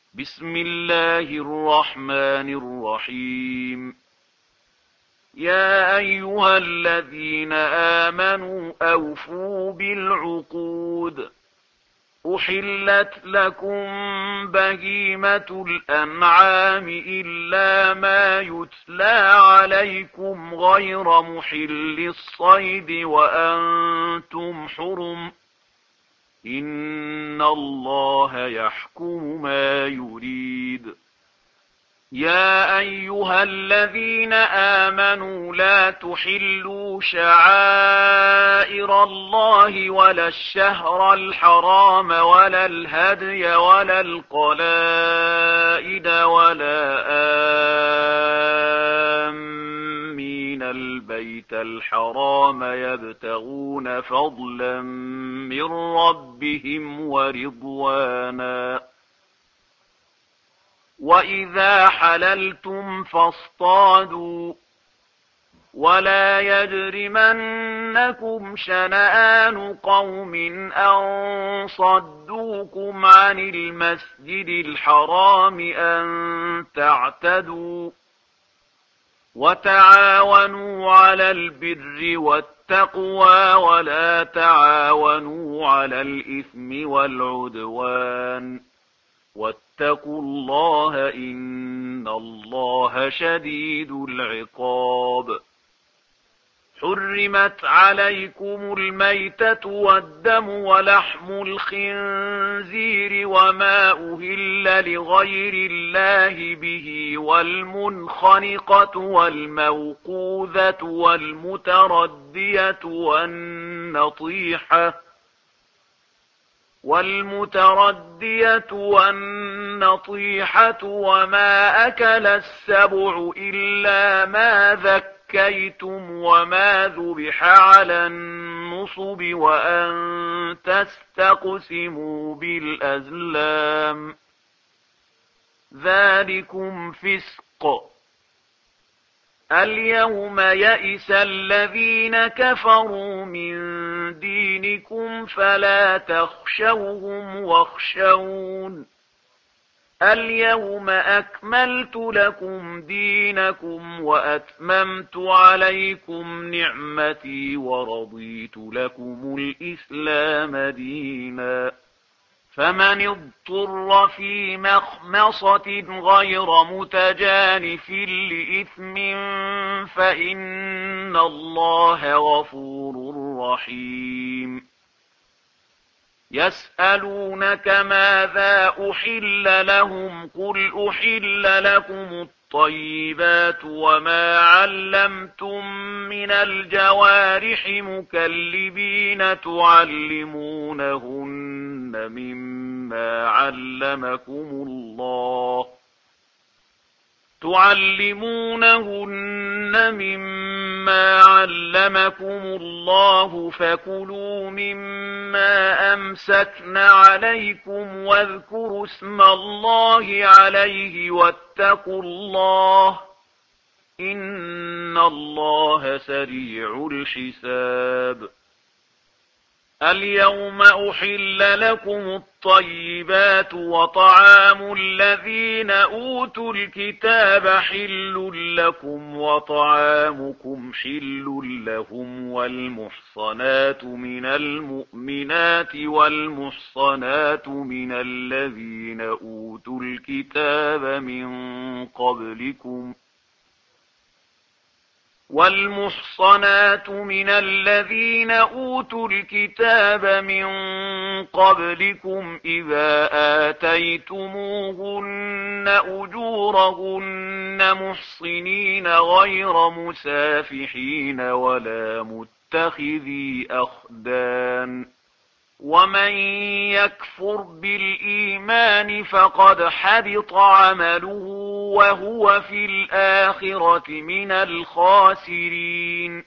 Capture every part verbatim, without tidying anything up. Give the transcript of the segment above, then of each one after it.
بسم الله الرحمن الرحيم. يا أيها الذين آمنوا أوفوا بالعقود. أحلت لكم بهيمة الأنعام إلا ما يتلى عليكم غير محل الصيد وأنتم حرم. إن الله يحكم ما يريد. يا أيها الذين آمنوا لا تحلوا شعائر الله ولا الشهر الحرام ولا الهدي ولا القلائد ولا آمين البيت الحرام يبتغون فضلا من ربهم ورضوانا. وإذا حللتم فاصطادوا ولا يجرمنكم شنآن قوم أن صدوكم عن المسجد الحرام أن تعتدوا. وتعاونوا على البر والتقوى ولا تعاونوا على الإثم والعدوان. واتقوا الله إن الله شديد العقاب. حرمت عليكم الميتة والدم ولحم الخنزير وما أهل لغير الله به والمنخنقة والموقوذة والمتردية والنطيحة والمتردية والنطيحة وما أكل السبع إلا ما ذكيتم وما ذبح على النصب وأن تستقسموا بالأزلام. ذلكم فسق. اليوم يئس الذين كفروا من دينكم فلا تخشوهم واخشون. اليوم أكملت لكم دينكم وأتممت عليكم نعمتي ورضيت لكم الإسلام دينا. فمن اضطر في مخمصة غير متجانف لإثم فإن الله غفور رحيم. يسألونك ماذا أحل لهم قل أحل لكم الطيبات وما علمتم من الجوارح مكلبين تعلمونهن مما علمكم الله تعلمونهن مما علمكم الله فكلوا مما أمسكن عليكم واذكروا اسم الله عليه واتقوا الله إن الله سريع الحساب. اليوم أحل لكم الطيبات وطعام الذين أوتوا الكتاب حل لكم وطعامكم حل لهم والمحصنات من المؤمنات والمحصنات من الذين أوتوا الكتاب من قبلكم والمحصنات من الذين أوتوا الكتاب من قبلكم إذا آتيتموهن أجورهن محصنين غير مسافحين ولا متخذي أخدان. ومن يكفر بالإيمان فقد حبط عمله وهو في الآخرة من الخاسرين.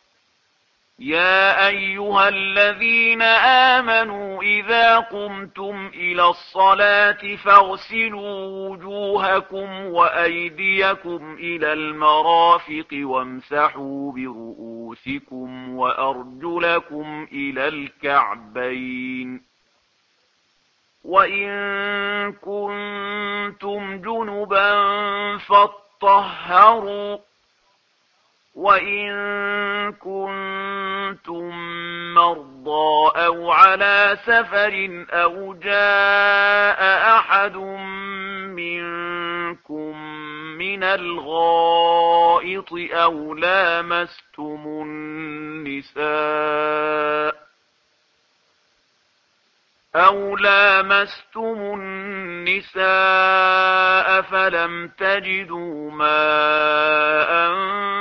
يا أيها الذين آمنوا إذا قمتم إلى الصلاة فاغسلوا وجوهكم وأيديكم إلى المرافق وامسحوا برؤوسكم وأرجلكم إلى الكعبين. وإن كنتم كنتم جنبا فاطهروا وإن كنتم مرضى أو على سفر أو جاء أحد منكم من الغائط أو لامستم النساء أو لامستم النساء فلم تجدوا ماء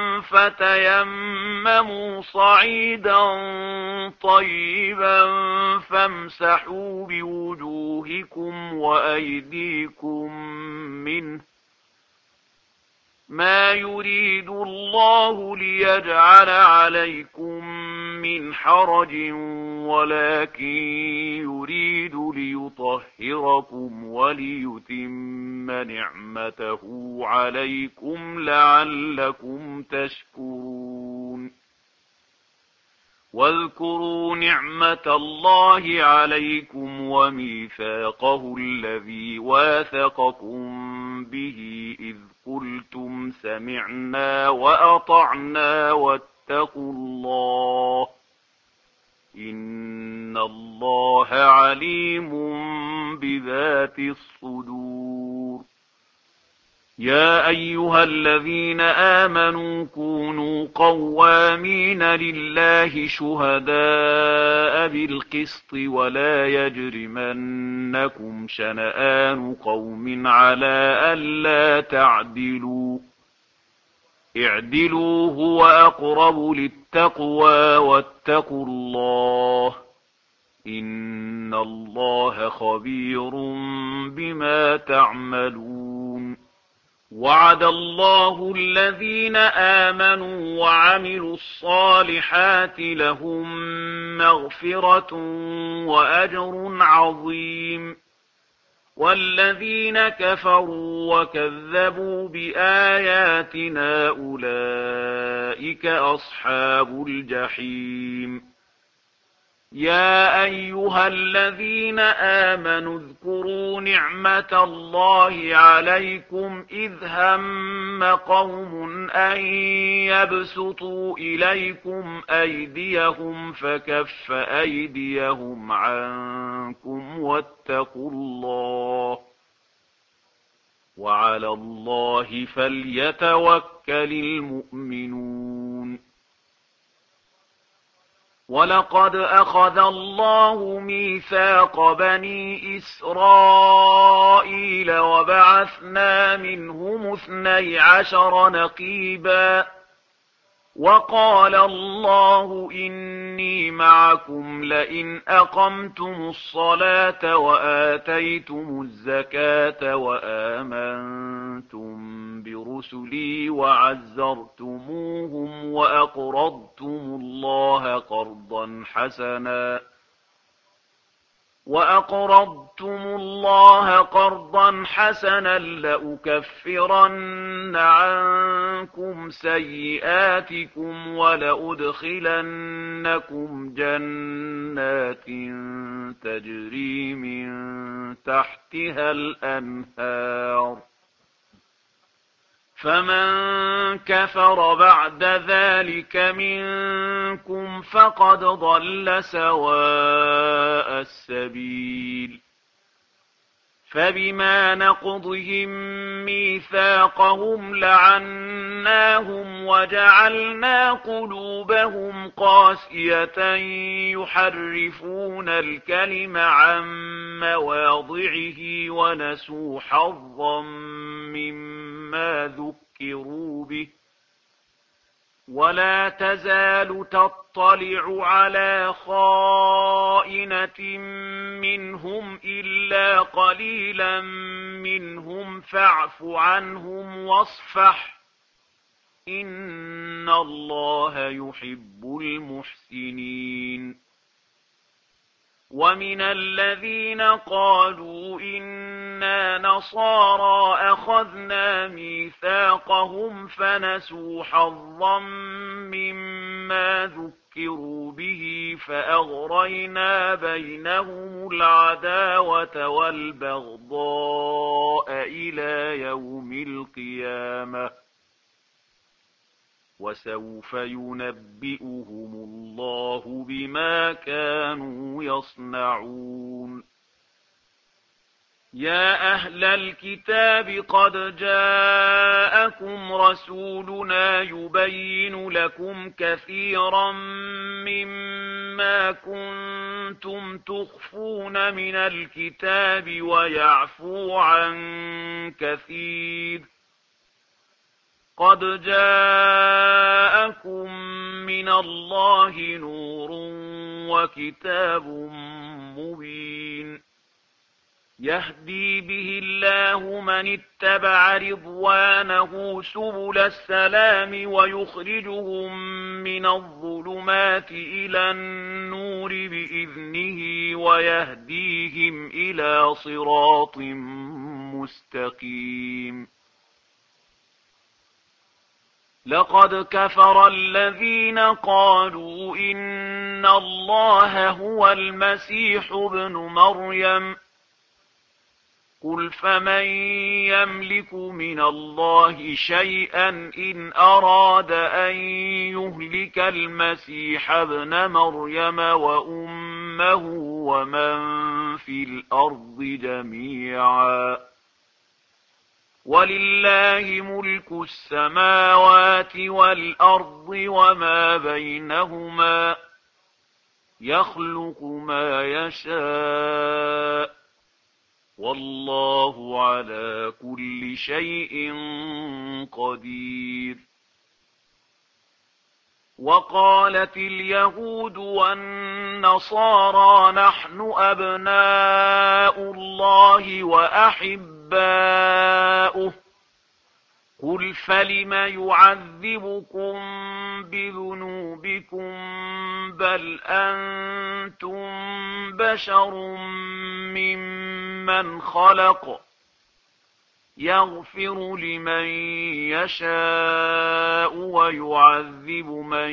فتيمموا صعيدا طيبا فامسحوا بوجوهكم وأيديكم منه ما يريد الله ليجعل عليكم من حرج ولكن يريد ليطهركم وليتم نعمته عليكم لعلكم تشكرون واذكروا نعمة الله عليكم وميثاقه الذي واثقكم به إذ قلتم سمعنا وأطعنا واتقوا الله إن الله عليم بذات الصدور يا أيها الذين آمنوا كونوا قوامين لله شهداء بالقسط ولا يجرمنكم شنآن قوم على ألا تعدلوا اعدلوا هو أقرب للتقوى واتقوا الله إن الله خبير بما تعملون وعد الله الذين آمنوا وعملوا الصالحات لهم مغفرة وأجر عظيم والذين كفروا وكذبوا بآياتنا أولئك أصحاب الجحيم يا أيها الذين آمنوا اذكروا نعمة الله عليكم إذ هم قوم أن يبسطوا إليكم أيديهم فكف أيديهم عنكم واتقوا الله وعلى الله فليتوكل المؤمنون ولقد أخذ الله ميثاق بني إسرائيل وبعثنا منهم اثني عشر نقيبا وقال الله إني معكم لئن أقمتم الصلاة وآتيتم الزكاة وآمنتم برسلي وعزرتموهم وأقرضتم الله قرضا حسنا وأقرضتم الله قرضا حسنا لأكفرن عنكم سيئاتكم ولأدخلنكم جنات تجري من تحتها الأنهار فمن كفر بعد ذلك منكم فقد ضل سواء السبيل فبما نقضهم ميثاقهم لعناهم وجعلنا قلوبهم قاسية يحرفون الكلم عن مواضعه ونسوا حظا مما ذكروا به ولا تزال تطلع على خائنة منهم إلا قليلا منهم فاعف عنهم واصفح إن الله يحب المحسنين ومن الذين قالوا إنا نصارى أخذنا ميثاقهم فنسوا حظا مما ذكروا به فأغرينا بينهم العداوة والبغضاء إلى يوم القيامة وسوف ينبئهم الله بما كانوا يصنعون. يا أهل الكتاب قد جاءكم رسولنا يبين لكم كثيرا مما كنتم تخفون من الكتاب ويعفو عن كثير. قد جاءكم من الله نور وكتاب مبين يهدي به الله من اتبع رضوانه سبل السلام ويخرجهم من الظلمات إلى النور بإذنه ويهديهم إلى صراط مستقيم. لقد كفر الذين قالوا إن الله هو المسيح ابن مريم قل فمن يملك من الله شيئا إن أراد أن يهلك المسيح ابن مريم وأمه ومن في الأرض جميعا ولله ملك السماوات والأرض وما بينهما يخلق ما يشاء والله على كل شيء قدير. وقالت اليهود والنصارى نحن أبناء الله وأحباؤه قل فلم يعذبكم بذنوبكم بل أنتم بشر ممن خلق يغفر لمن يشاء ويعذب من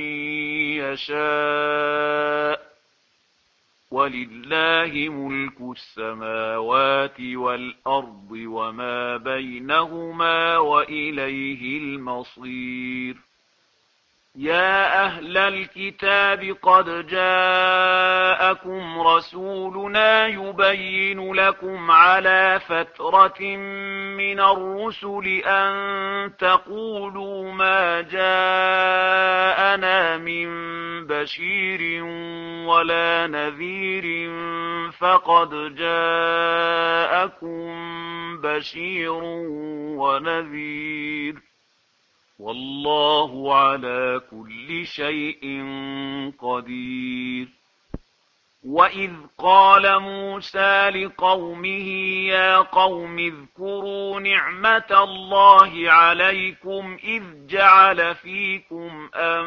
يشاء ولله ملك السماوات والأرض وما بينهما وإليه المصير. يا أهل الكتاب قد جاءكم رسولنا يبين لكم على فترة من الرسل أن تقولوا ما جاءنا من بشير ولا نذير فقد جاءكم بشير ونذير والله على كل شيء قدير. وإذ قال موسى لقومه يا قوم اذكروا نعمة الله عليكم إذ جعل فيكم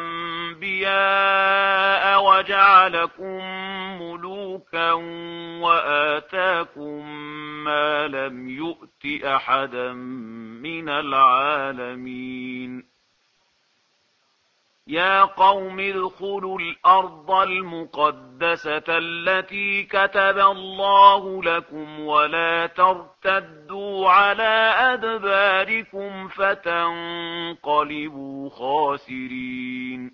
أنبياء وجعلكم ملوكا وآتاكم ما لم يؤت أحدا من العالمين. يا قوم ادخلوا الأرض المقدسة التي كتب الله لكم ولا ترتدوا على أدباركم فتنقلبوا خاسرين.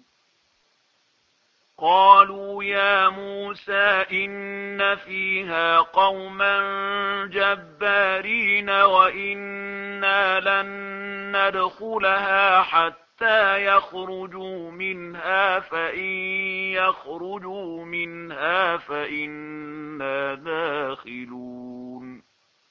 قالوا يا موسى إن فيها قوما جبارين وإنا لن ندخلها حتى يخرجوا منها فإن يخرجوا منها فإنا داخلون.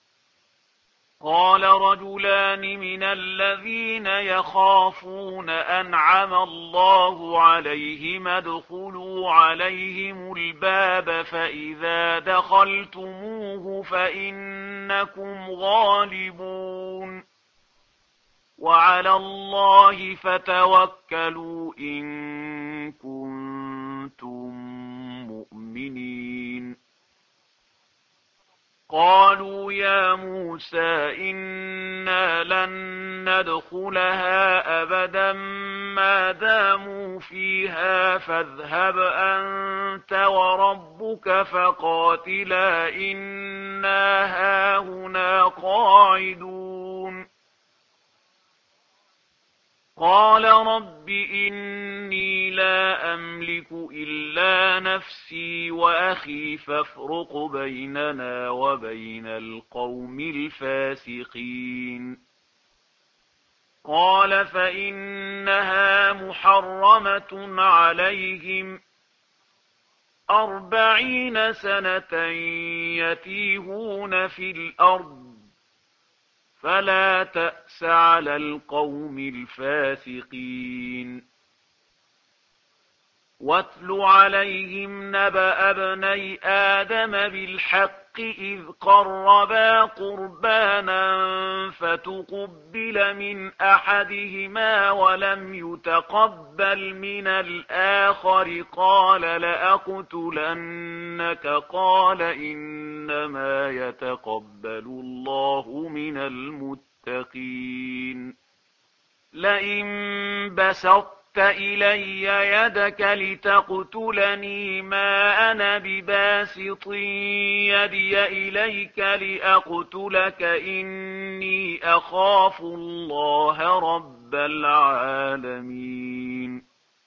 قال رجلان من الذين يخافون أنعم الله عليهم ادخلوا عليهم الباب فإذا دخلتموه فإنكم غالبون وعلى الله فتوكلوا إن كنتم مؤمنين. قالوا يا موسى إنا لن ندخلها أبدا ما داموا فيها فاذهب أنت وربك فقاتلا إنا هاهنا قاعدون. قال رب إني لا أملك إلا نفسي وأخي فافرق بيننا وبين القوم الفاسقين قال فإنها محرمة عليهم أربعين سنة يتيهون في الأرض فلا تأس على القوم الفاسقين واتل عليهم نبأ ابني آدم بالحق إذ قربا قربانا فتقبل من أحدهما ولم يتقبل من الآخر قال لأقتلنك قال إنما يتقبل الله من المتقين لئن بسطت إلي يدك لتقتلني ما أنا بباسط يدي إليك لأقتلك إني أخاف الله رب العالمين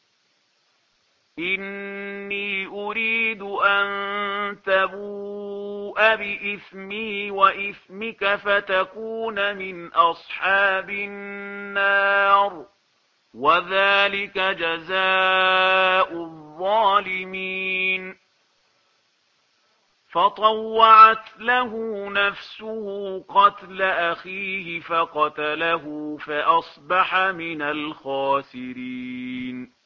إني أريد أن تبوء بإثمي وإثمك فتكون من أصحاب النار وذلك جزاء الظالمين فطوعت له نفسه قتل أخيه فقتله فأصبح من الخاسرين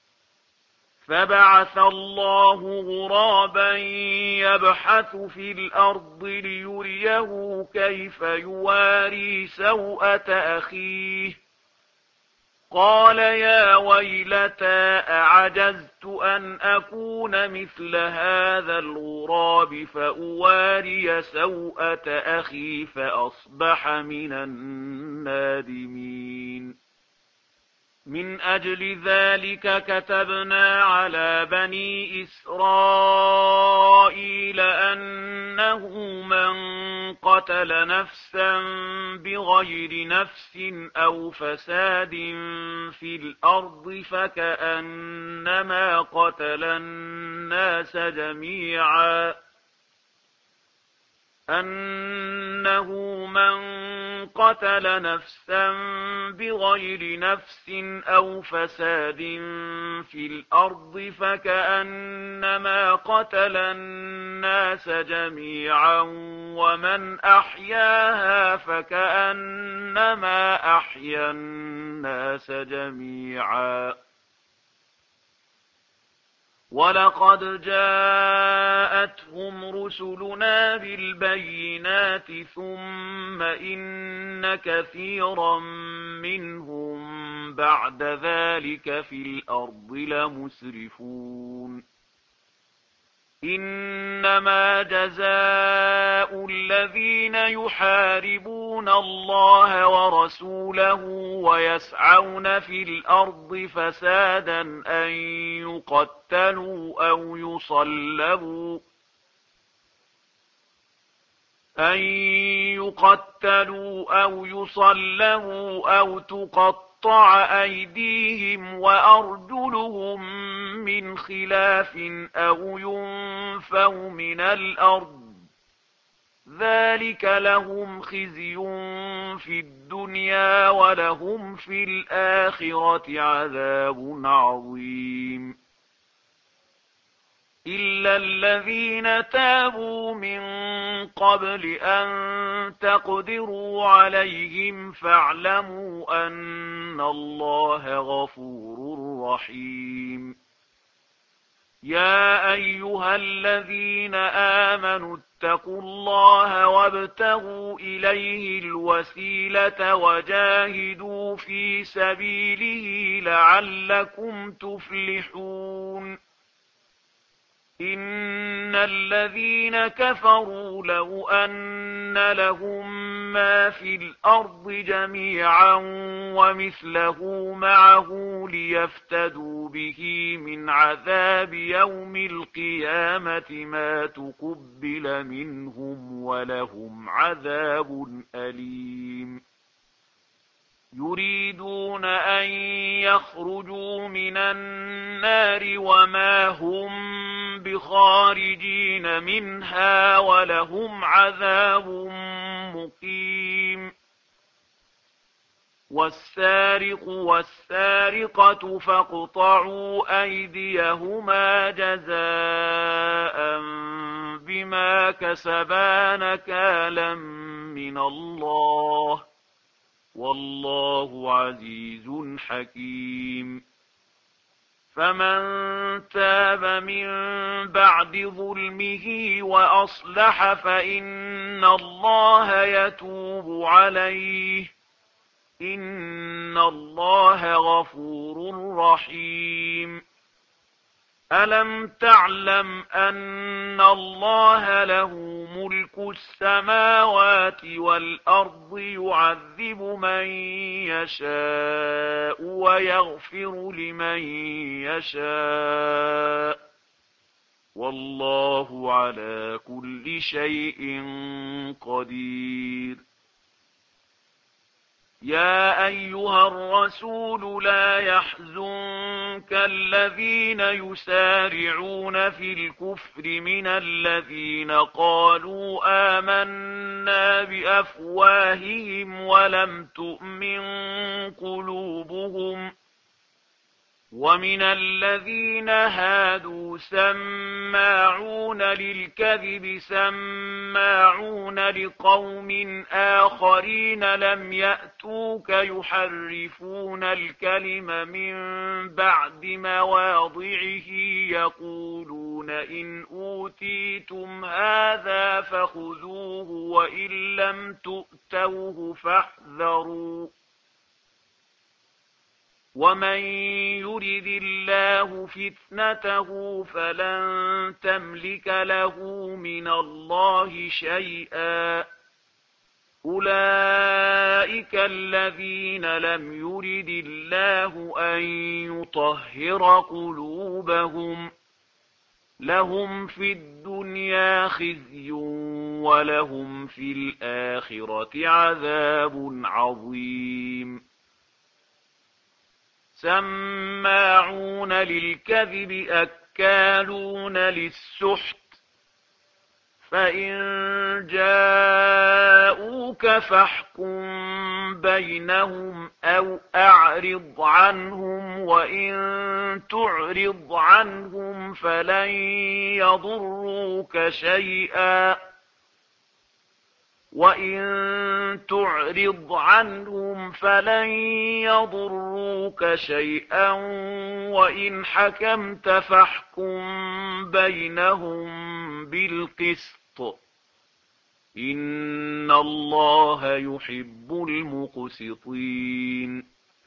فبعث الله غرابا يبحث في الأرض ليريه كيف يواري سوءة أخيه قال يا ويلتى أعجزت أن أكون مثل هذا الغراب فأواري سوءة أخي فأصبح من النادمين من أجل ذلك كتبنا على بني إسرائيل أنه من قتل نفسا بغير نفس أو فساد في الأرض فكأنما قتل الناس جميعا أنه من قتل نفسا بغير نفس أو فساد في الأرض فكأنما قتل الناس جميعا ومن أحياها فكأنما أحيا الناس جميعا ولقد جاءتهم رسلنا بالبينات ثم إن كثيرا منهم بعد ذلك في الأرض لمسرفون إنما جزاء الذين يحاربون الله ورسوله ويسعون في الأرض فسادا أن يقتلوا أو يصلبوا أن يقتلوا أو يصلبوا أو تقطع أيديهم وأرجلهم من خلاف أو ينفوا من الأرض ذلك لهم خزي في الدنيا ولهم في الآخرة عذاب عظيم إلا الذين تابوا من قبل أن تقدروا عليهم فاعلموا أن الله غفور رحيم يا أيها الذين آمنوا اتقوا الله وابتغوا إليه الوسيلة وجاهدوا في سبيله لعلكم تفلحون إن الذين كفروا لو أن لهم ما في الأرض جميعا ومثله معه ليفتدوا به من عذاب يوم القيامة ما تقبل منهم ولهم عذاب أليم يريدون أن يخرجوا من النار وما هم بخارجين منها ولهم عذاب مقيم. والسارق والسارقة فاقطعوا أيديهما جزاء بما كسبا نكالا من الله والله عزيز حكيم. فمن تاب من بعد ظلمه وأصلح فإن الله يتوب عليه إن الله غفور رحيم. ألم تعلم أن الله له ملك السماوات والأرض يعذب من يشاء ويغفر لمن يشاء والله على كل شيء قدير. يا أيها الرسول لا يحزنك الذين يسارعون في الكفر من الذين قالوا آمنا بأفواههم ولم تؤمن قلوبهم ومن الذين هادوا سماعون للكذب سماعون لقوم آخرين لم يأتوك يحرفون الكلم من بعد مواضعه يقولون إن أوتيتم هذا فخذوه وإن لم تؤتوه فاحذروا ومن يرد الله فتنته فلن تملك له من الله شيئا أولئك الذين لم يرد الله أن يطهر قلوبهم لهم في الدنيا خزي ولهم في الآخرة عذاب عظيم. سماعون للكذب أكالون للسحت فإن جاءوك فاحكم بينهم أو أعرض عنهم وإن تعرض عنهم فلن يضروك شيئا وإن تعرض عنهم فلن يضروك شيئا وإن حكمت فاحكم بينهم بالقسط إن الله يحب المقسطين.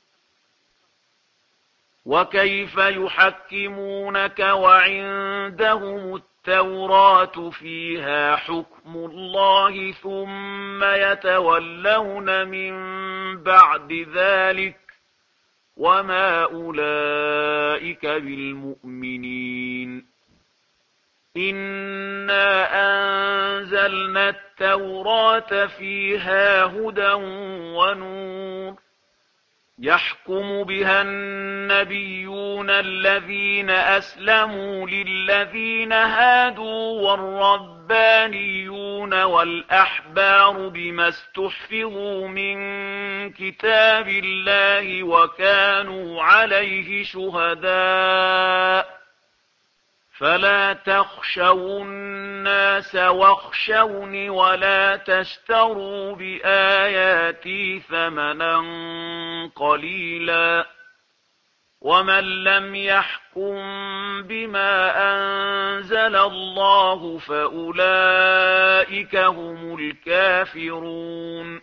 وكيف يحكمونك وعندهم التوراة فيها حكم الله ثم يتولون من بعد ذلك وما أولئك بالمؤمنين. إنا أنزلنا التوراة فيها هدى ونور يحكم بها النبيون الذين أسلموا للذين هادوا والربانيون والأحبار بما استحفظوا من كتاب الله وكانوا عليه شهداء فلا تخشوا الناس واخشوني ولا تشتروا بآياتي ثمنا قليلا ومن لم يحكم بما أنزل الله فأولئك هم الكافرون.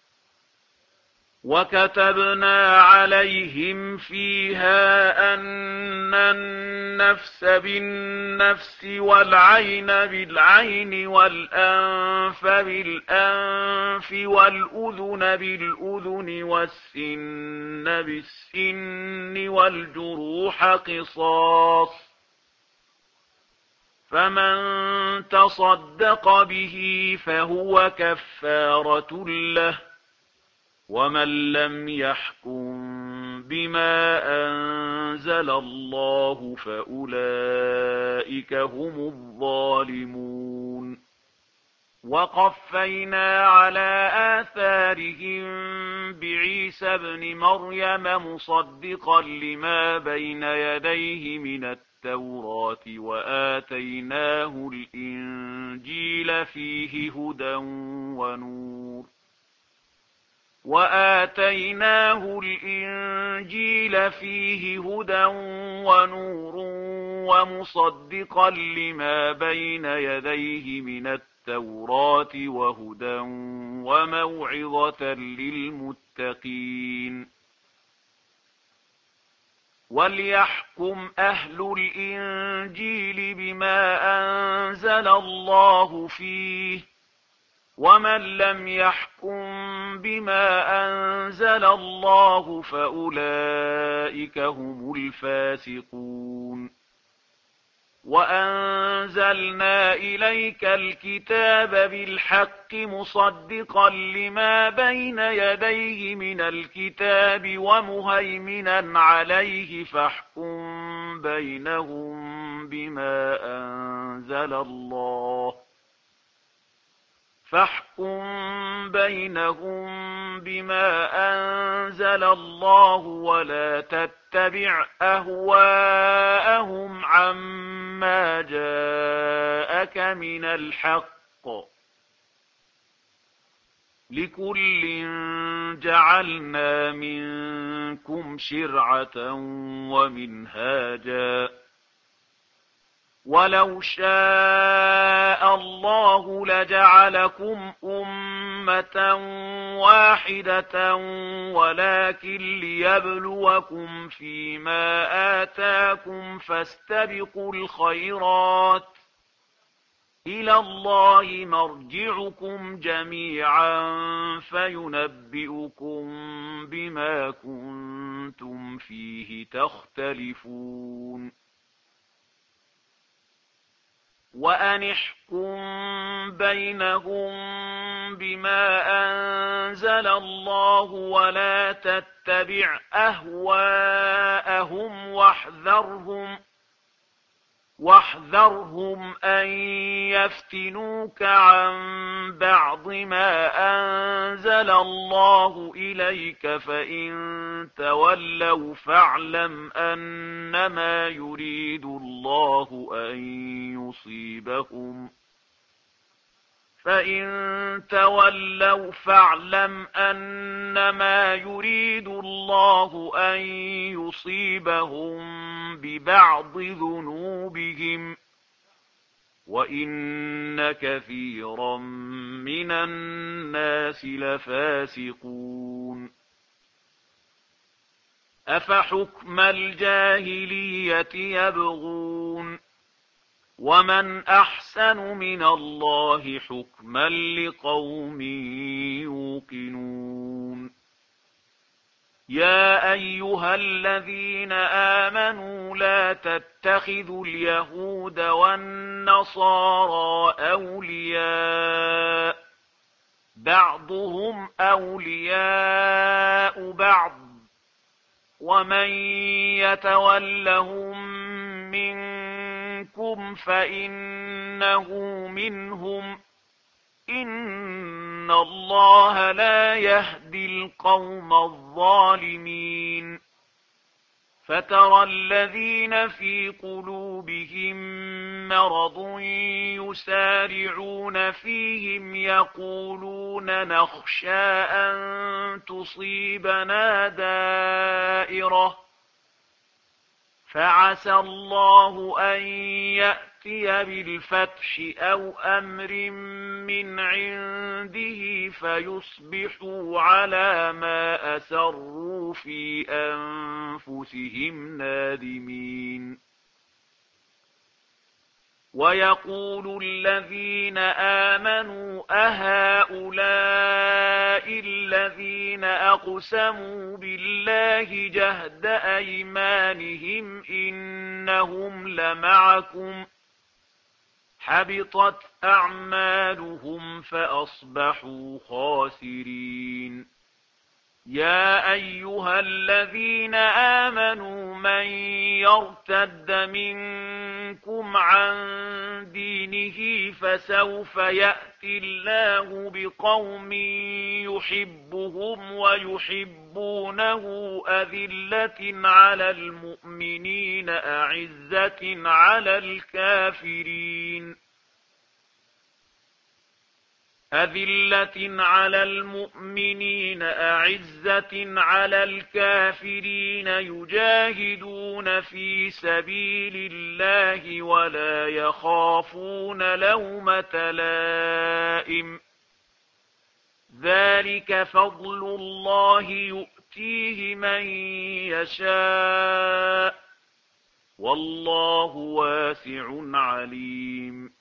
وكتبنا عليهم فيها أن النفس بالنفس والعين بالعين والأنف بالأنف والأذن بالأذن والسن بالسن والجروح قصاص فمن تصدق به فهو كفارة له ومن لم يحكم بما أنزل الله فأولئك هم الظالمون. وقفينا على آثارهم بعيسى ابن مريم مصدقا لما بين يديه من التوراة وآتيناه الإنجيل فيه هدى ونور وآتيناه الإنجيل فيه هدى ونور ومصدقا لما بين يديه من التوراة وهدى وموعظة للمتقين. وليحكم أهل الإنجيل بما أنزل الله فيه، ومن لم يحكم بما أنزل الله فأولئك هم الفاسقون. وأنزلنا إليك الكتاب بالحق مصدقا لما بين يديه من الكتاب ومهيمنا عليه فاحكم بينهم بما أنزل الله فاحكم بينهم بما أنزل الله ولا تتبع أهواءهم عما جاءك من الحق، لكل جعلنا منكم شرعة ومنهاجا، ولو شاء الله لجعلكم أمة واحدة ولكن ليبلوكم فيما آتاكم فاستبقوا الخيرات، إلى الله مرجعكم جميعا فينبئكم بما كنتم فيه تختلفون. وأن احكم بينهم بما أنزل الله ولا تتبع أهواءهم واحذرهم واحذرهم أن يفتنوك عن بعض ما أنزل الله إليك، فإن تولوا فاعلم أنما يريد الله أن يصيبهم فإن تولوا فاعلم أنما يريد الله أن يصيبهم ببعض ذنوبهم، وإن كثيرا من الناس لفاسقون. أفحكم الجاهلية يبغون، ومن أحسن من الله حكما لقوم يوقنون. يا أيها الذين آمنوا لا تتخذوا اليهود والنصارى أولياء، بعضهم أولياء بعض، ومن يتولهم منكم فإنه منهم، إن الله لا يهدي القوم الظالمين. فترى الذين في قلوبهم مرض يسارعون فيهم يقولون نخشى أن تصيبنا دائرة، فعسى الله أن يأتي بالفتح أو أمر من عنده فيصبحوا على ما أسروا في أنفسهم نادمين. ويقول الذين آمنوا أهؤلاء الذين أقسموا بالله جهد أيمانهم إنهم لمعكم، حبطت أعمالهم فأصبحوا خاسرين. يا أيها الذين آمنوا من يرتد منكم عن دينه فسوف يأتي الله بقوم يحبهم ويحبونه أذلة على المؤمنين أعزة على الكافرين أذلة على المؤمنين أعزة على الكافرين يجاهدون في سبيل الله ولا يخافون لومة لائم ذلك فضل الله يؤتيه من يشاء والله واسع عليم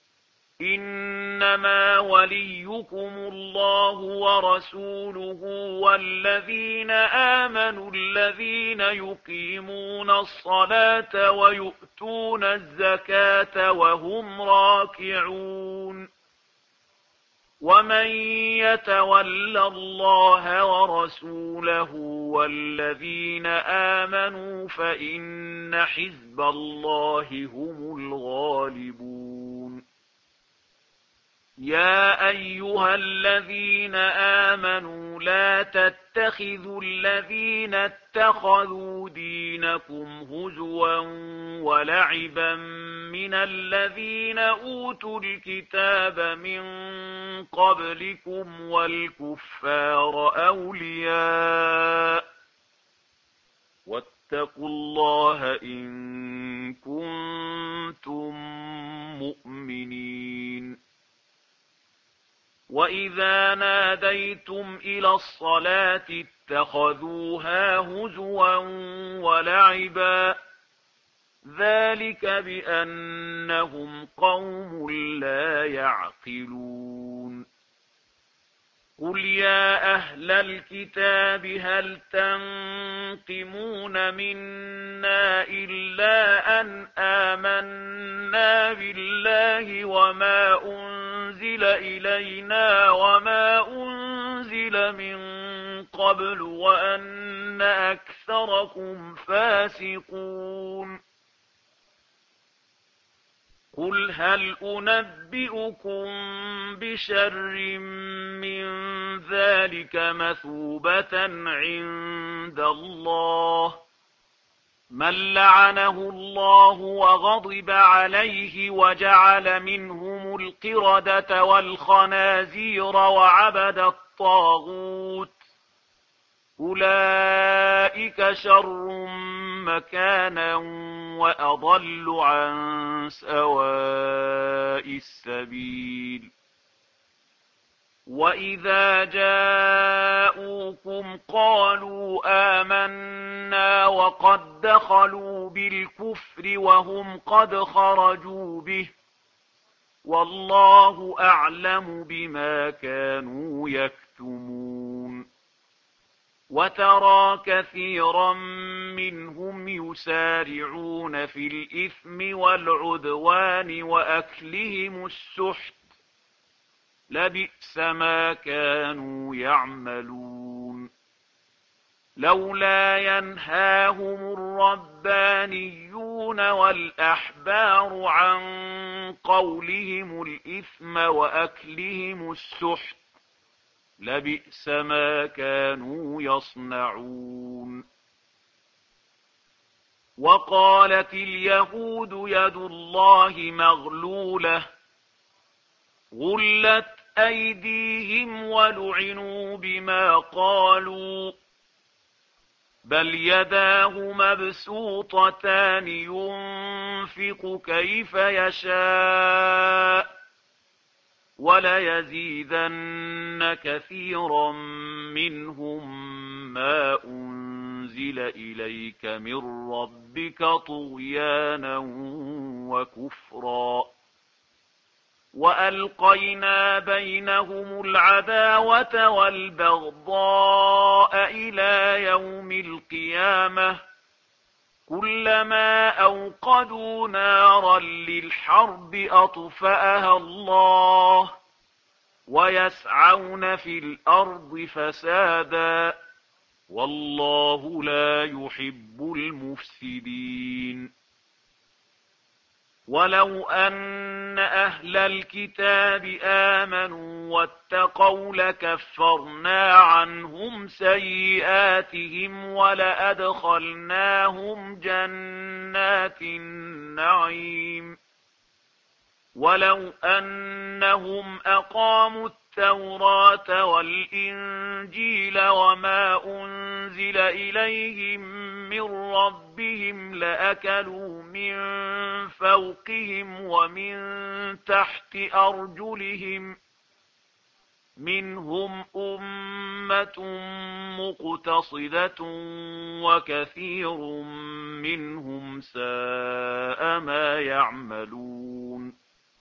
إنما وليكم الله ورسوله والذين آمنوا الذين يقيمون الصلاة ويؤتون الزكاة وهم راكعون ومن يتول الله ورسوله والذين آمنوا فإن حزب الله هم الغالبون يا أيها الذين آمنوا لا تتخذوا الذين اتخذوا دينكم هزوا ولعبا من الذين أوتوا الكتاب من قبلكم والكفار أولياء واتقوا الله إن كنتم مؤمنين وإذا ناديتم إلى الصلاة اتخذوها هزوا ولعبا ذلك بأنهم قوم لا يعقلون قل يا أهل الكتاب هل تنقمون منا إلا أن آمنا بالله وما أنزل إلينا وما أنزل من قبل وأن أكثركم فاسقون قل هل أنبئكم بشر من ذلك مثوبة عند الله من لعنه الله وغضب عليه وجعل منهم القردة والخنازير وعبد الطاغوت أولئك شر مكانا وأضل عن سواء السبيل وإذا جاءوكم قالوا آمنا وقد دخلوا بالكفر وهم قد خرجوا به والله أعلم بما كانوا يكتمون وترى كثيرا منهم يسارعون في الإثم والعدوان وأكلهم السحت لبئس ما كانوا يعملون لولا ينهاهم الربانيون والأحبار عن قولهم الإثم وأكلهم السحت لبئس ما كانوا يصنعون وقالت اليهود يد الله مغلولة غلت أيديهم ولعنوا بما قالوا بل يداه مبسوطتان ينفق كيف يشاء وليزيدن كثيرا منهم ما أنزل إليك من ربك طغيانا وكفرا وألقينا بينهم العداوة والبغضاء إلى يوم القيامة كلما أوقدوا نارا للحرب أطفأها الله ويسعون في الأرض فسادا والله لا يحب المفسدين. ولو أن أهل الكتاب آمنوا واتقوا لكفرنا عنهم سيئاتهم ولأدخلناهم جنات النعيم. ولو أنهم أقاموا التوراة والإنجيل وما أنزل إليهم من ربهم لأكلوا من فوقهم ومن تحت أرجلهم منهم أمة مقتصدة وكثير منهم ساء ما يعملون.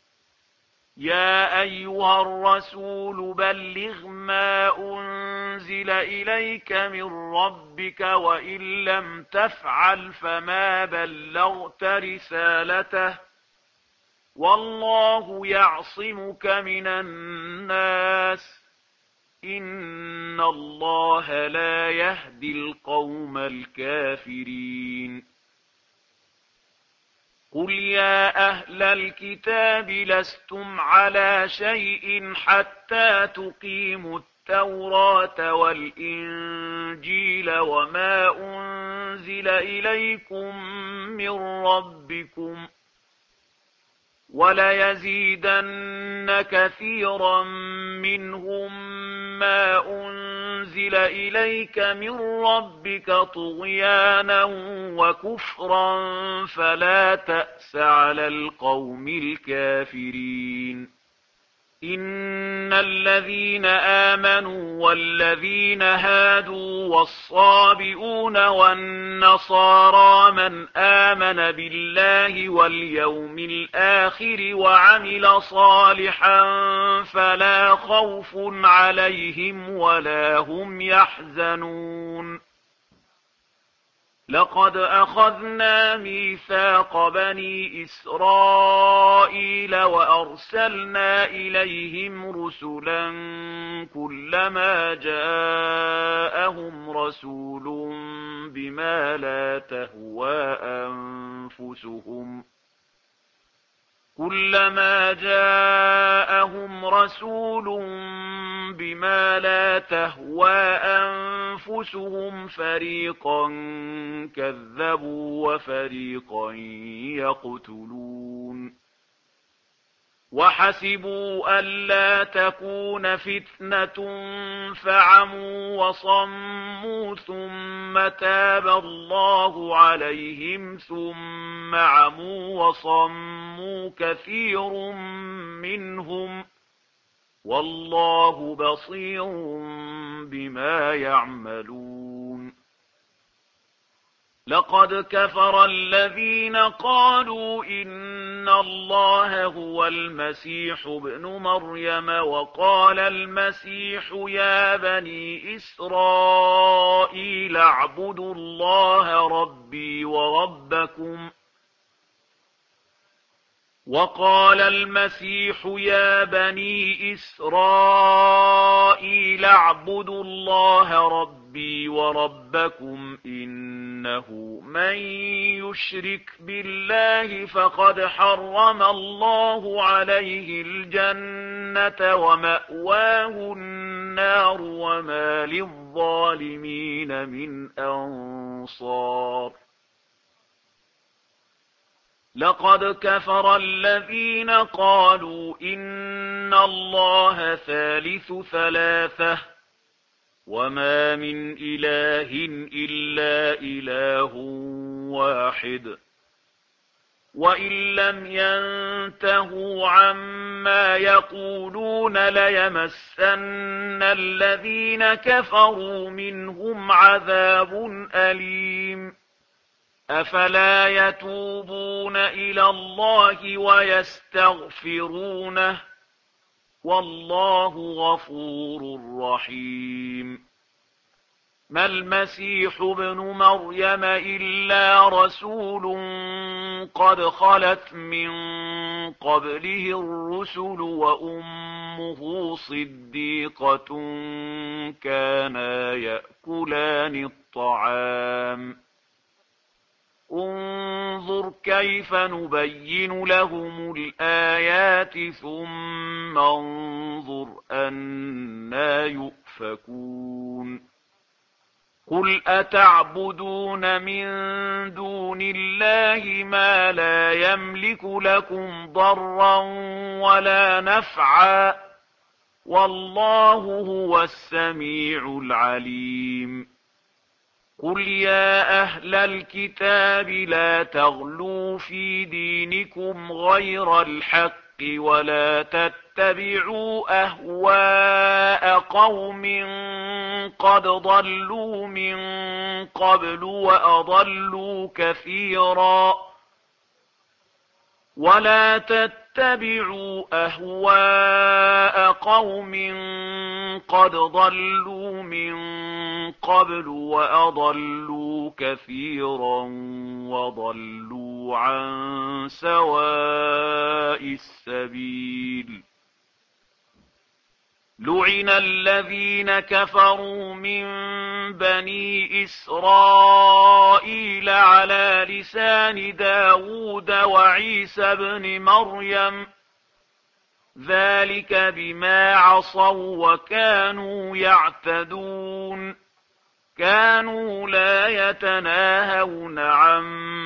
يا أيها الرسول بلغ ما أنزل إليك من ربك وإن لم تفعل فما بلغت رسالته والله يعصمك من الناس إن الله لا يهدي القوم الكافرين. قل يا أهل الكتاب لستم على شيء حتى تقيموا التوراة والإنجيل وما أنزل إليكم من ربكم وليزيدن كثيرا منهم ما أنزل إليك من ربك طغيانا وكفرا فلا تأس على القوم الكافرين. إن الذين آمنوا والذين هادوا والصابئون والنصارى من آمن بالله واليوم الآخر وعمل صالحا فلا خوف عليهم ولا هم يحزنون. لقد أخذنا ميثاق بني إسرائيل وأرسلنا إليهم رسلا كلما جاءهم رسول بما لا تهوى أنفسهم كلما جاءهم رسول بما لا تهوى أنفسهم فريقا كذبوا وفريقا يقتلون. وحسبوا ألا تكون فتنة فعموا وصموا ثم تاب الله عليهم ثم عموا وصموا كثير منهم والله بصير بما يعملون. لقد كفر الذين قالوا إن الله هو المسيح ابن مريم وقال المسيح يا بني إسرائيل اعبدوا الله ربي وربكم وقال المسيح يا بني إسرائيل اعبدوا الله ربي وربكم إنه من يشرك بالله فقد حرم الله عليه الجنة ومأواه النار وما للظالمين من أنصار. لقد كفر الذين قالوا إن الله ثالث ثلاثة وما من إله إلا إله واحد وإن لم ينتهوا عما يقولون ليمسن الذين كفروا منهم عذاب أليم. أفلا يتوبون إلى الله ويستغفرونه والله غفور رحيم. ما المسيح ابن مريم إلا رسول قد خلت من قبله الرسل وأمه صديقة كانا يأكلان الطعام انظر كيف نبين لهم الآيات ثم انظر أنى يؤفكون قل أتعبدون من دون الله ما لا يملك لكم ضرا ولا نفعا والله هو السميع العليم قل يا أهل الكتاب لا تغلوا في دينكم غير الحق ولا تتبعوا أهواء قوم قد ضلوا من قبل وأضلوا كثيرا ولا تتبعوا أهواء قوم قد ضلوا من قبل وأضلوا كثيرا وضلوا عن سواء السبيل لعن الذين كفروا من بني إسرائيل على لسان داود وعيسى بن مريم ذلك بما عصوا وكانوا يعتدون كانوا لا يتناهون عن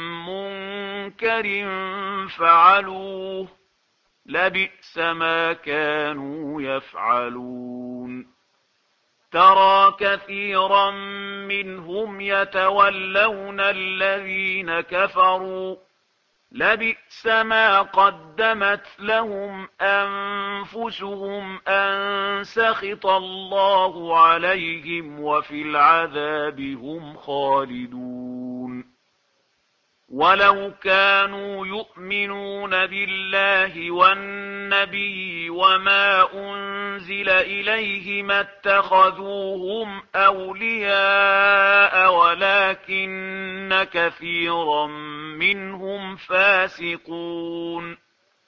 منكر فعلوه لبئس ما كانوا يفعلون ترى كثيرا منهم يتولون الذين كفروا لبئس ما قدمت لهم أنفسهم أن سخط الله عليهم وفي العذاب هم خالدون ولو كانوا يؤمنون بالله والنبي وما أنزل إليه ما اتخذوهم أولياء ولكن كثيرا منهم فاسقون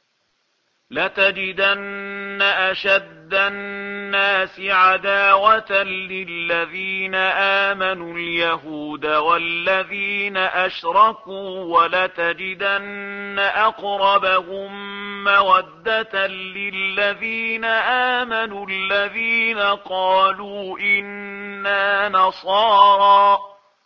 لتجدن أشد الناس عداوة للذين آمنوا اليهود والذين أشركوا ولتجدن أقربهم مودة للذين آمنوا الذين قالوا إنا نصارى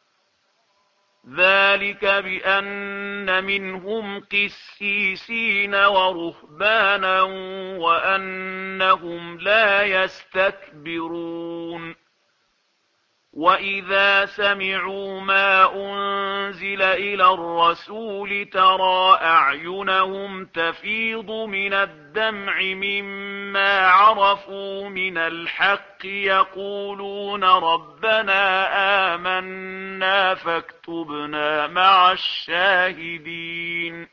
ذلك بأن منهم قسيسين ورهبانا وأنهم لا يستكبرون وإذا سمعوا ما أنزل إلى الرسول ترى أعينهم تفيض من الدمع مما عرفوا من الحق يقولون ربنا آمنا فاكتبنا مع الشاهدين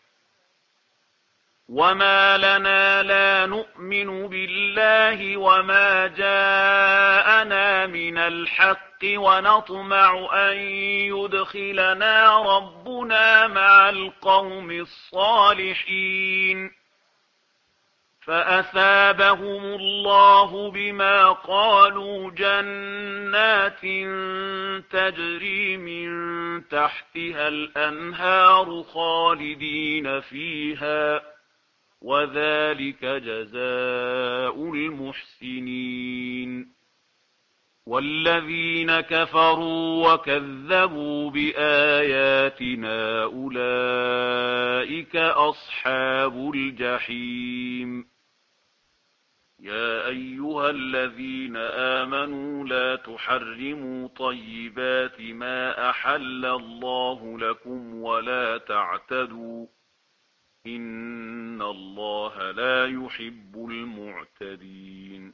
وما لنا لا نؤمن بالله وما جاءنا من الحق ونطمع أن يدخلنا ربنا مع القوم الصالحين فأثابهم الله بما قالوا جنات تجري من تحتها الأنهار خالدين فيها وذلك جزاء المحسنين والذين كفروا وكذبوا بآياتنا أولئك أصحاب الجحيم يا أيها الذين آمنوا لا تحرموا طيبات ما أحل الله لكم ولا تعتدوا إن الله لا يحب المعتدين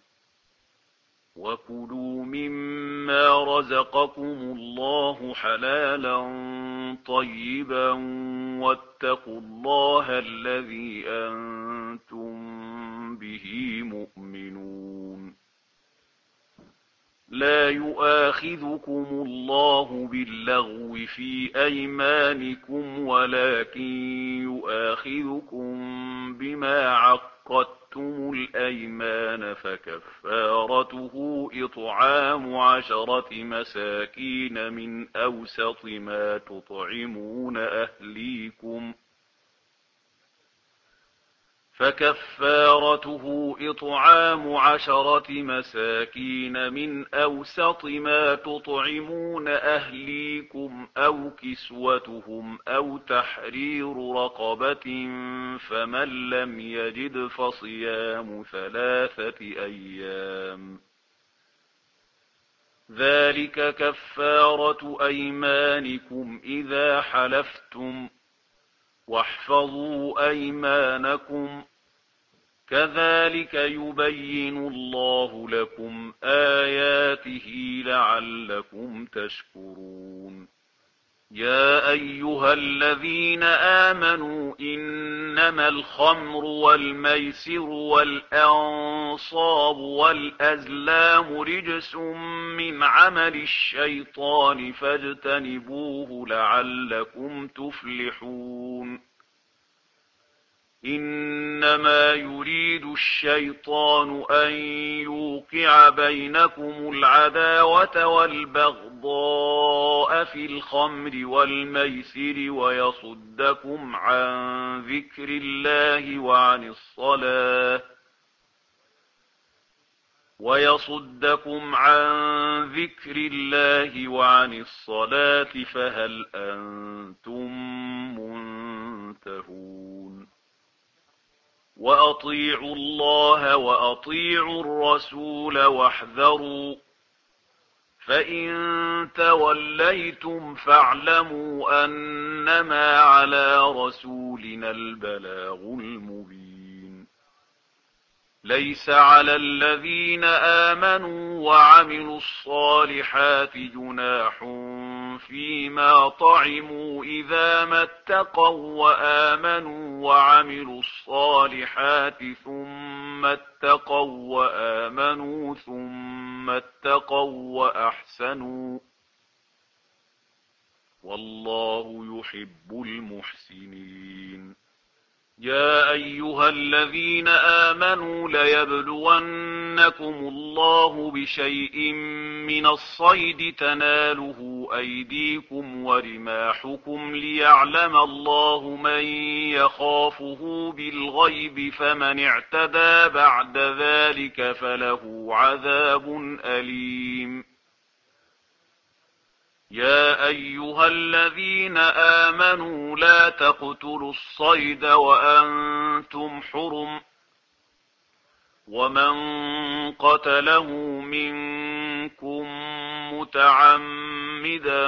وكلوا مما رزقكم الله حلالا طيبا واتقوا الله الذي أنتم به مؤمنون لا يؤاخذكم الله باللغو في أيمانكم ولكن يؤاخذكم بما عقدتم الأيمان فكفارته إطعام عشرة مساكين من أوسط ما تطعمون أهليكم فكفارته إطعام عشرة مساكين من أوسط ما تطعمون أهليكم أو كسوتهم أو تحرير رقبة فمن لم يجد فصيام ثلاثة أيام ذلك كفارة أيمانكم إذا حلفتم واحفظوا أيمانكم كذلك يبين الله لكم آياته لعلكم تشكرون يا أيها الذين آمنوا إنما الخمر والميسر والأنصاب والأزلام رجس من عمل الشيطان فاجتنبوه لعلكم تفلحون إنما يريد الشيطان أن يوقع بينكم العداوة والبغضاء في الخمر والميسر ويصدكم عن ذكر الله وعن الصلاة ويصدكم عن ذكر الله وعن الصلاة فهل أنتم منتهون وأطيعوا الله وأطيعوا الرسول واحذروا فإن توليتم فاعلموا أنما على رسولنا البلاغ المبين ليس على الذين آمنوا وعملوا الصالحات جناح فيما طعموا إذا ما اتقوا وآمنوا وعملوا الصالحات ثم اتقوا وآمنوا ثم اتقوا وأحسنوا والله يحب المحسنين يا أيها الذين آمنوا ليبلونكم الله بشيء من الصيد تناله أيديكم ورماحكم ليعلم الله من يخافه بالغيب فمن اعتدى بعد ذلك فله عذاب أليم يا أيها الذين آمنوا لا تقتلوا الصيد وأنتم حرم ومن قتله منكم متعمدا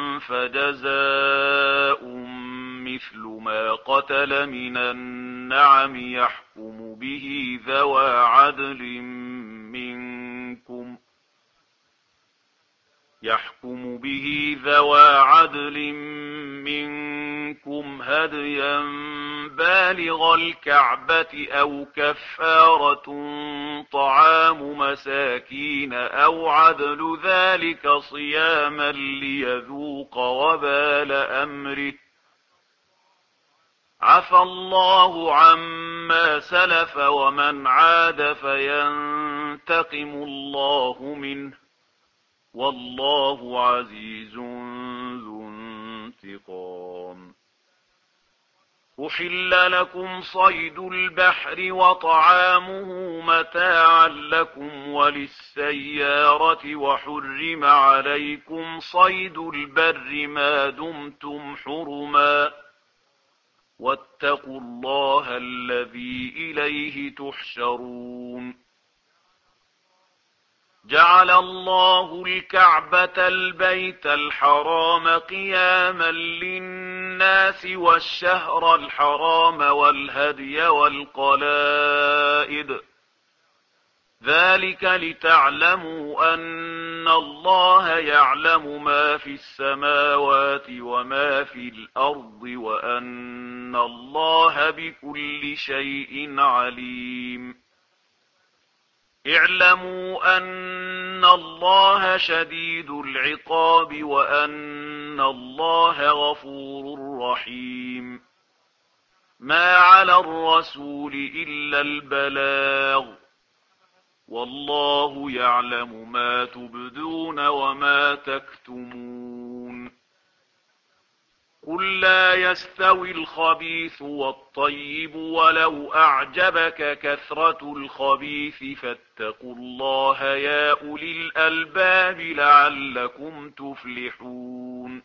فجزاء مثل ما قتل من النعم يحكم به ذوى عدل منكم يحكم به ذوى عدل منكم هديا بالغ الكعبة أو كفارة طعام مساكين أو عدل ذلك صياما ليذوق وبال أمره عفى الله عما سلف ومن عاد فينتقم الله منه والله عزيز ذو انتقام أحل لكم صيد البحر وطعامه متاعا لكم وللسيارة وحرم عليكم صيد البر ما دمتم حرما واتقوا الله الذي إليه تحشرون جعل الله الكعبة البيت الحرام قياما للناس والشهر الحرام والهدي والقلائد ذلك لتعلموا أن الله يعلم ما في السماوات وما في الأرض وأن الله بكل شيء عليم اعلموا أن الله شديد العقاب وأن الله غفور رحيم. ما على الرسول إلا البلاغ، والله يعلم ما تبدون وما تكتمون. قل لا يستوي الخبيث والطيب ولو أعجبك كثرة الخبيث فاتقوا الله يا أولي الألباب لعلكم تفلحون.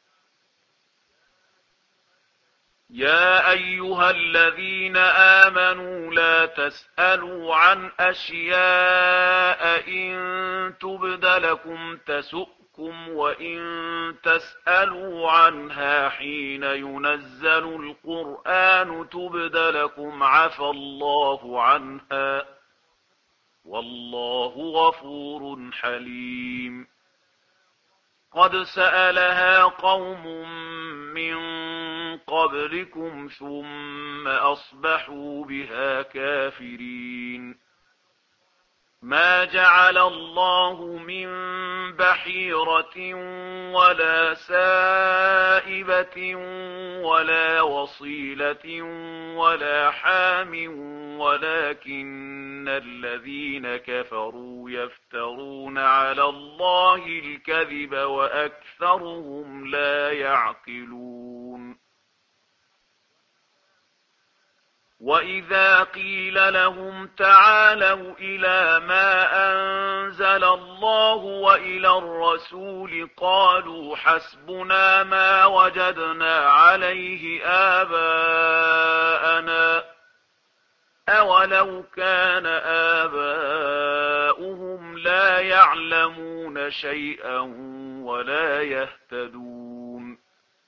يا أيها الذين آمنوا لا تسألوا عن أشياء إن تبد لكم تسؤكم وإن تسألوا عنها حين ينزل القرآن تبد لكم عفى الله عنها والله غفور حليم. قد سألها قوم من قبلكم ثم أصبحوا بها كافرين. ما جعل الله من بحيرة ولا سائبة ولا وصيلة ولا حام ولكن الذين كفروا يفترون على الله الكذب وأكثرهم لا يعقلون. وإذا قيل لهم تعالوا إلى ما أنزل الله وإلى الرسول قالوا حسبنا ما وجدنا عليه آباءنا أولو كان آباؤهم لا يعلمون شيئا ولا يهتدون.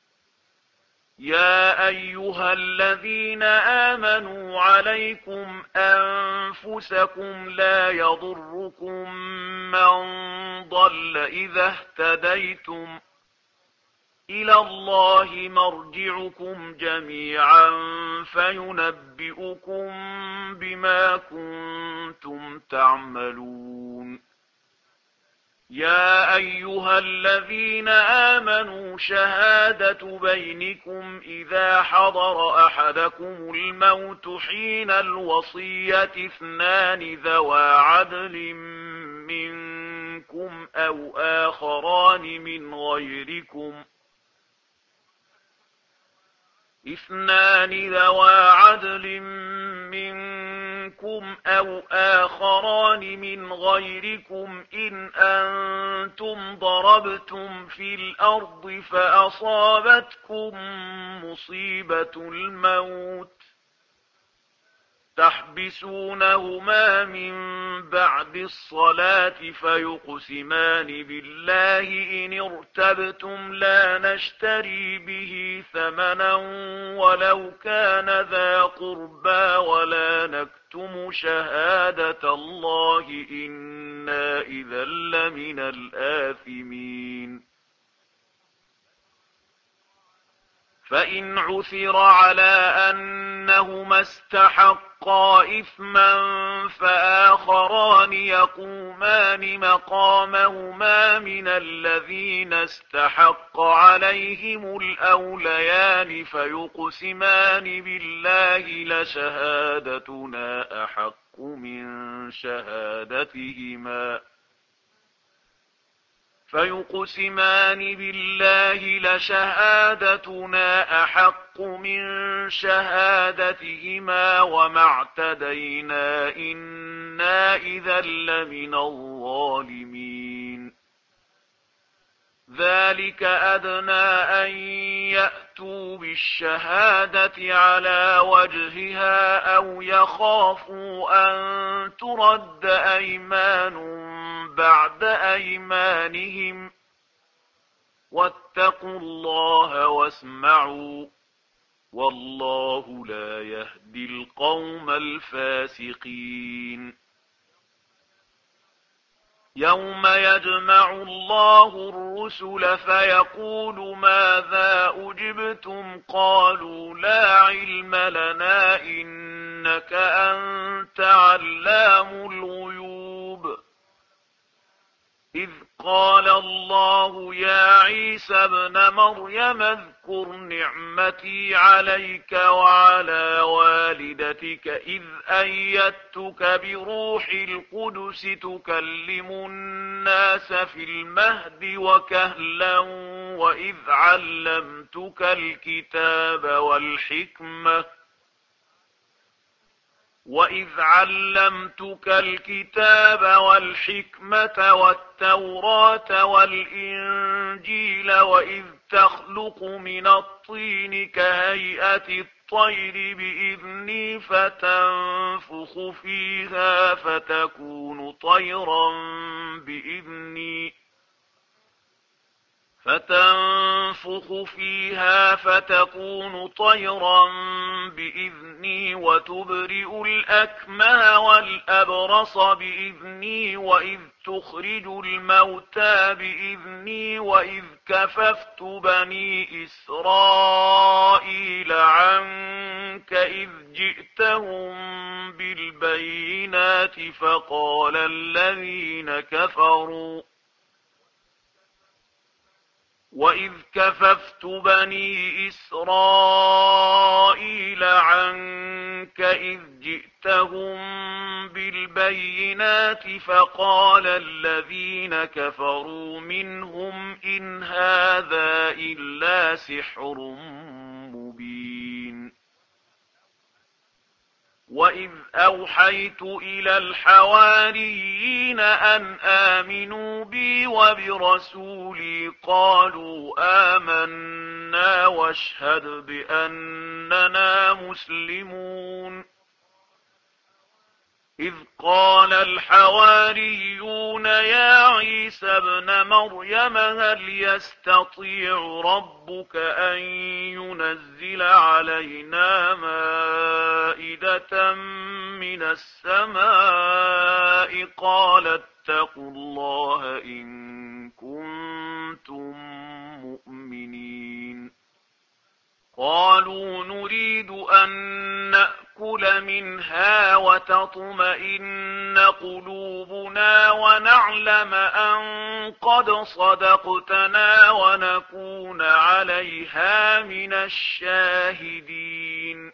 يا أيها الذين آمنوا عليكم أنفسكم لا يضركم من ضل إذا اهتديتم إلى الله مرجعكم جميعا فينبئكم بما كنتم تعملون. يا أيها الذين آمنوا شهادة بينكم إذا حضر أحدكم الموت حين الوصية اثنان ذوى عدل منكم أو آخران من غيركم اثنان ذوى عدل منكم أو آخران من غيركم إن أنتم ضربتم في الأرض فأصابتكم مصيبة الموت تحبسونهما من بعد الصلاة فيقسمان بالله إن ارتبتم لا نشتري به ثمنا ولو كان ذا قربى ولا نكتم شهادة الله إنا إذا لمن الآثمين. فإن عثر على أنهما استحقا إثما فآخران يقومان مقامهما من الذين استحق عليهم الأوليان فيقسمان بالله لشهادتنا أحق من شهادتهما فيقسمان بالله لشهادتنا أحق من شهادتهما وما اعتدينا إنا إذا لمن الظالمين. ذلك أدنى أن يأتوا بالشهادة على وجهها أو يخافوا أن ترد أيمان بعد أيمانهم واتقوا الله واسمعوا والله لا يهدي القوم الفاسقين. يوم يجمع الله الرسل فيقول ماذا أجبتم قالوا لا علم لنا إنك أنت علام الغيوب. إذ قال الله يا عيسى ابن مريم اذكر نعمتي عليك وعلى والدتك إذ أيدتك بروح القدس تكلم الناس في المهد وكهلا وإذ علمتك الكتاب والحكمة وإذ علمتك الكتاب والحكمة والتوراة والإنجيل وإذ تخلق من الطين كهيئة الطير بإذني فتنفخ فيها فتكون طيرا بإذني فتنفخ فيها فتكون طيرا بإذني وتبرئ الأكمه والأبرص بإذني وإذ تخرج الموتى بإذني وإذ كففت بني إسرائيل عنك إذ جئتهم بالبينات فقال الذين كفروا وإذ كففت بني إسرائيل عنك إذ جئتهم بالبينات فقال الذين كفروا منهم إن هذا إلا سحر مبين وإذ أوحيت إلى الحواريين أن آمنوا بي وبرسولي قالوا آمنا واشهد بأننا مسلمون إذ قال الحواريون يا عيسى ابن مريم هل يستطيع ربك أن ينزل علينا مائدة من السماء قال اتقوا الله إن كنتم مؤمنين قالوا نريد أن نأكل منها وتطمئن قلوبنا ونعلم أن قد صدقتنا ونكون عليها من الشاهدين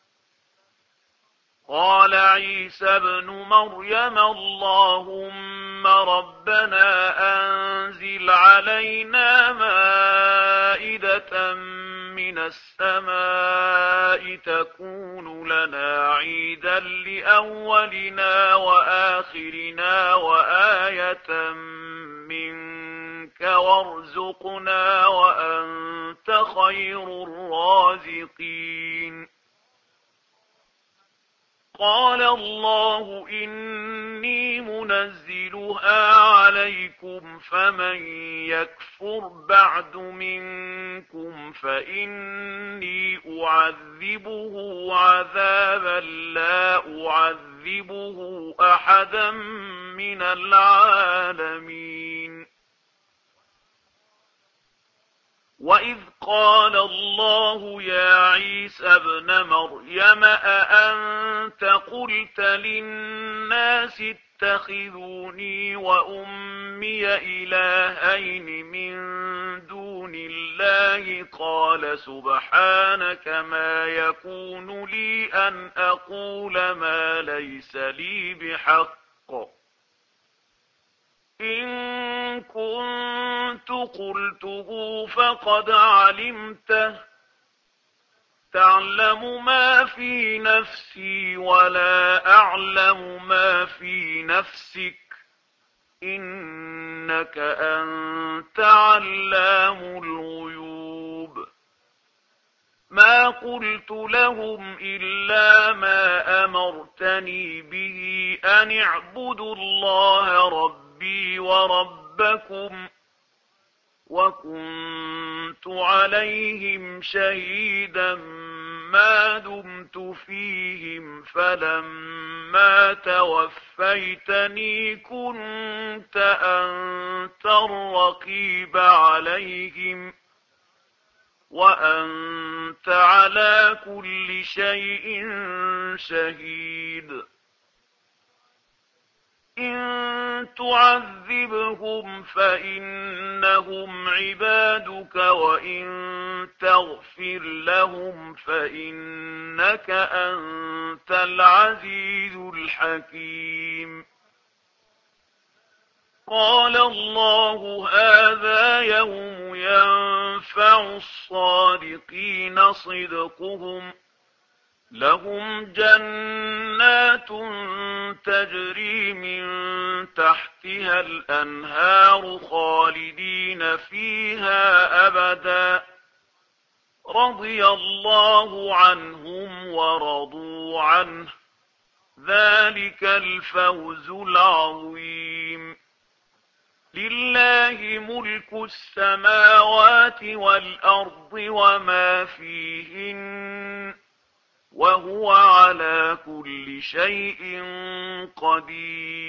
قال عيسى ابن مريم اللهم ربنا أنزل علينا مائدة من السماء تكون لنا عيدا لأولنا وآخرنا وآية منك وارزقنا وأنت خير الرازقين قال الله إني منزلها عليكم فمن يكفر بعد منكم فإني أعذبه عذابا لا أعذبه أحدا من العالمين وإذ قال الله يا عيسى ابن مريم أأنت قلت للناس اتخذوني وأمي إلهين من دون الله قال سبحانك ما يكون لي أن أقول ما ليس لي بحق إن كنت قلته فقد علمته تعلم ما في نفسي ولا أعلم ما في نفسك إنك أنت علام الغيوب ما قلت لهم إلا ما أمرتني به أن اعبدوا الله ربي وربكم وكنت عليهم شهيدا ما دمت فيهم فلما توفيتني كنت أنت الرقيب عليهم وأنت على كل شيء شهيد إن تعذبهم فإنهم عبادك وإن تغفر لهم فإنك أنت العزيز الحكيم. قال الله هذا يوم ينفع الصادقين صدقهم، لهم جنات تجري من تحتها الأنهار خالدين فيها أبدا، رضي الله عنهم ورضوا عنه، ذلك الفوز العظيم. لله ملك السماوات والأرض وما فيهن، وهو على كل شيء قدير.